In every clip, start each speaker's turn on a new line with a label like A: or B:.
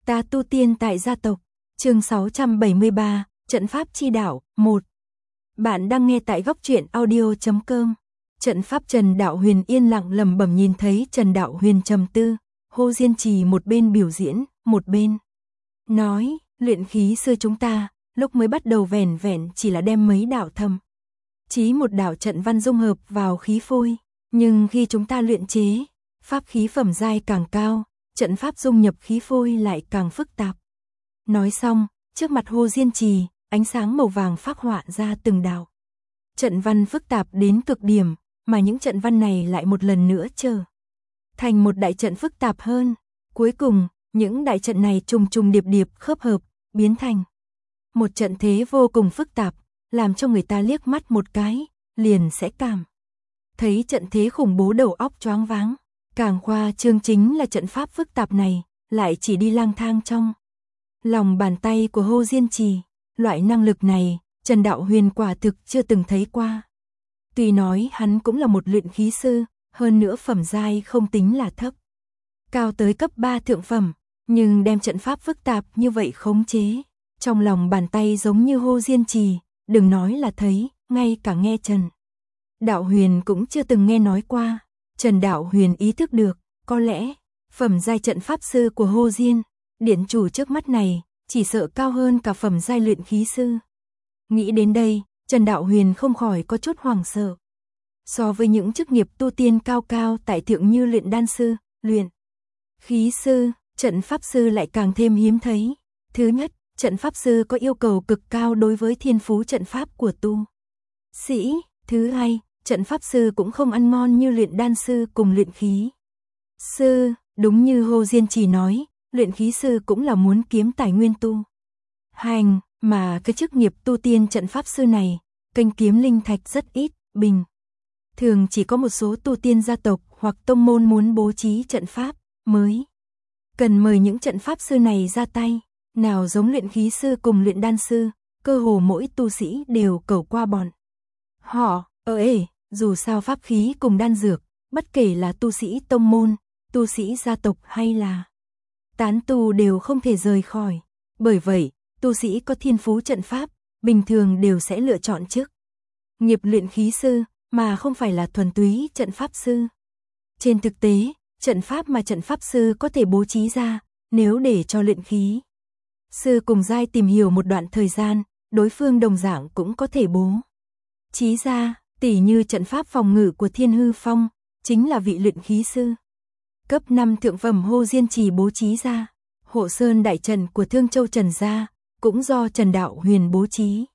A: Ta tu tiên tại gia tộc, chương 673, trận pháp chi đạo, 1. Bạn đang nghe tại góc truyện audio.com. Trận pháp Trần Đạo Huyền yên lặng lẩm bẩm, nhìn thấy Trần Đạo Huyền trầm tư, Hồ Diên Trì một bên biểu diễn, một bên nói, luyện khí sư chúng ta, lúc mới bắt đầu vẻn vẹn chỉ là đem mấy đạo thâm chí một đạo trận văn dung hợp vào khí phôi, nhưng khi chúng ta luyện chế, pháp khí phẩm giai càng cao, trận pháp dung nhập khí phôi lại càng phức tạp. Nói xong, trước mặt Hồ Diên Trì, ánh sáng màu vàng phác họa ra từng đạo trận văn phức tạp đến cực điểm, mà những trận văn này lại một lần nữa trở thành một đại trận phức tạp hơn. Cuối cùng, những đại trận này trùng trùng điệp điệp khớp hợp, biến thành một trận thế vô cùng phức tạp, làm cho người ta liếc mắt một cái, liền sẽ cảm thấy trận thế khủng bố, đầu óc choáng váng. Càng khoa trương chính là trận pháp phức tạp này, lại chỉ đi lang thang trong lòng bàn tay của Hồ Diên Trì. Loại năng lực này, Trần Đạo Huyền quả thực chưa từng thấy qua. Tuy nói hắn cũng là một luyện khí sư, hơn nữa phẩm giai không tính là thấp, cao tới cấp 3 thượng phẩm, nhưng đem trận pháp phức tạp như vậy khống chế trong lòng bàn tay giống như Hồ Diên Trì, đừng nói là thấy, ngay cả nghe Trần Đạo Huyền cũng chưa từng nghe nói qua. Trần Đạo Huyền ý thức được, có lẽ phẩm giai trận pháp sư của Hồ Diên Điện chủ trước mắt này chỉ sợ cao hơn cả phẩm giai luyện khí sư. Nghĩ đến đây, Trần Đạo Huyền không khỏi có chút hoảng sợ. So với những chức nghiệp tu tiên cao cao tại thượng như luyện đan sư, luyện khí sư, trận pháp sư lại càng thêm hiếm thấy. Thứ nhất, trận pháp sư có yêu cầu cực cao đối với thiên phú trận pháp của tu sĩ. Thứ hai, trận pháp sư cũng không ăn ngon như luyện đan sư cùng luyện khí sư. Đúng như Hồ Diên Trì nói, luyện khí sư cũng là muốn kiếm tài nguyên tu hành, mà cái chức nghiệp tu tiên trận pháp sư này, kênh kiếm linh thạch rất ít, bình thường chỉ có một số tu tiên gia tộc hoặc tông môn muốn bố trí trận pháp mới cần mời những trận pháp sư này ra tay. Nào giống luyện khí sư cùng luyện đan sư, cơ hồ mỗi tu sĩ đều cầu qua bọn họ. Dù sao pháp khí cùng đan dược, bất kể là tu sĩ tông môn, tu sĩ gia tộc hay là tán tu đều không thể rời khỏi. Bởi vậy, tu sĩ có thiên phú trận pháp, bình thường đều sẽ lựa chọn chức nghiệp luyện khí sư, mà không phải là thuần túy trận pháp sư. Trên thực tế, trận pháp mà trận pháp sư có thể bố trí ra, nếu để cho luyện khí sư cùng giai tìm hiểu một đoạn thời gian, đối phương đồng dạng cũng có thể bố trí ra. Tỉ như trận pháp phòng ngự của Thiên Hư Phong, chính là vị luyện khí sư cấp 5 thượng phẩm Hồ Diên Trì bố trí ra. Hộ Sơn đại trận của Thương Châu Trần gia, cũng do Trần Đạo Huyền bố trí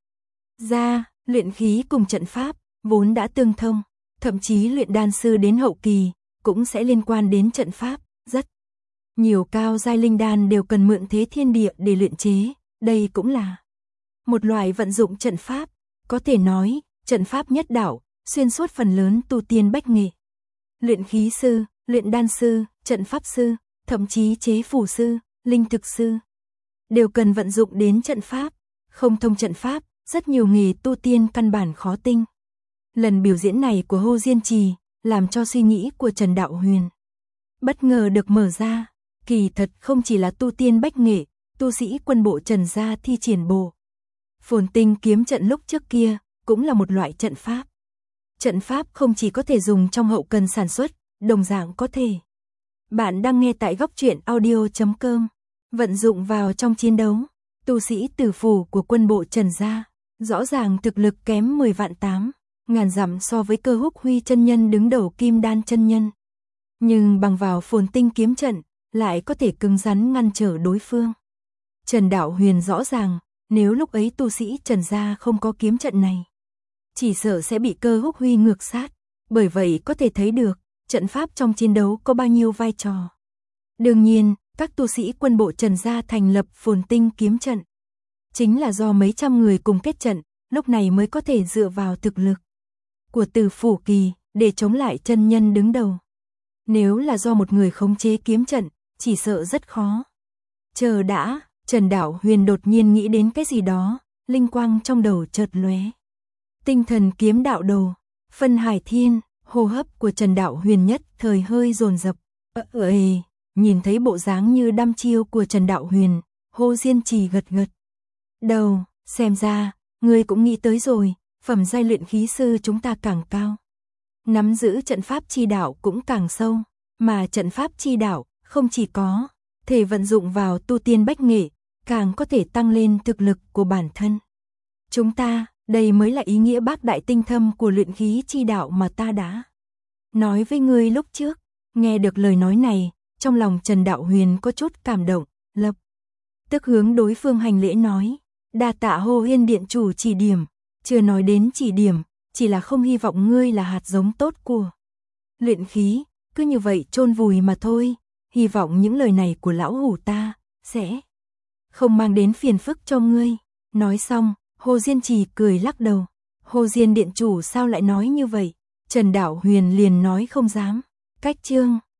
A: ra. Luyện khí cùng trận pháp vốn đã tương thông, thậm chí luyện đan sư đến hậu kỳ cũng sẽ liên quan đến trận pháp. Rất nhiều cao giai linh đan đều cần mượn thế thiên địa để luyện chế, đây cũng là một loại vận dụng trận pháp. Có thể nói, trận pháp nhất đạo, xuyên suốt phần lớn tu tiên bách nghệ. Luyện khí sư, luyện đan sư, trận pháp sư, thậm chí chế phù sư, linh thực sư, đều cần vận dụng đến trận pháp. Không thông trận pháp, rất nhiều nghề tu tiên căn bản khó tinh. Lần biểu diễn này của Hồ Diên Trì, làm cho suy nghĩ của Trần Đạo Huyền bất ngờ được mở ra. Kỳ thật không chỉ là tu tiên bách nghệ, tu sĩ quân bộ Trần gia thi triển bộ Phồn Tinh kiếm trận lúc trước kia, cũng là một loại trận pháp. Trận pháp không chỉ có thể dùng trong hậu cần sản xuất, đồng dạng có thể. Bạn đang nghe tại góc truyện audio.com. Vận dụng vào trong chiến đấu, tu sĩ tử phủ của quân bộ Trần gia, rõ ràng thực lực kém 10 vạn 8 ngàn dặm so với Cơ Húc Huy chân nhân đứng đầu Kim Đan chân nhân. Nhưng bằng vào Phồn Tinh kiếm trận, lại có thể cứng rắn ngăn trở đối phương. Trần Đạo Huyền rõ ràng, nếu lúc ấy tu sĩ Trần gia không có kiếm trận này, chỉ sợ sẽ bị Cơ Húc Huy ngược sát. Bởi vậy có thể thấy được, trận pháp trong chiến đấu có bao nhiêu vai trò. Đương nhiên, các tu sĩ quân bộ Trần gia thành lập Phồn Tinh kiếm trận, chính là do mấy trăm người cùng kết trận, lúc này mới có thể dựa vào thực lực của Tử Phủ kỳ để chống lại chân nhân đứng đầu. Nếu là do một người khống chế kiếm trận, chỉ sợ rất khó. Chờ đã, Trần Đạo Huyền đột nhiên nghĩ đến cái gì đó, linh quang trong đầu chợt lóe. Tinh thần kiếm đạo đồ, phân hải thiên, hô hấp của Trần Đạo Huyền nhất thời hơi dồn dập. nhìn thấy bộ dáng như đăm chiêu của Trần Đạo Huyền, Hồ Diên Trì gật gật đầu, xem ra, ngươi cũng nghĩ tới rồi, phẩm giai luyện khí sư chúng ta càng cao, nắm giữ trận pháp chi đạo cũng càng sâu, mà trận pháp chi đạo không chỉ có thể vận dụng vào tu tiên bách nghệ, càng có thể tăng lên thực lực của bản thân. Chúng ta, đây mới là ý nghĩa bác đại tinh thâm của luyện khí chi đạo mà ta đã nói với ngươi lúc trước. Nghe được lời nói này, trong lòng Trần Đạo Huyền có chút cảm động, lập tức hướng đối phương hành lễ nói, đa tạ Hồ Yên điện chủ chỉ điểm, chưa nói đến chỉ điểm, chỉ là không hy vọng ngươi là hạt giống tốt của luyện khí, cứ như vậy chôn vùi mà thôi, hy vọng những lời này của lão hủ ta sẽ không mang đến phiền phức cho ngươi. Nói xong, Hồ Diên Trì cười lắc đầu, Hồ Diên điện chủ sao lại nói như vậy? Trần Đạo Huyền liền nói không dám, cách chương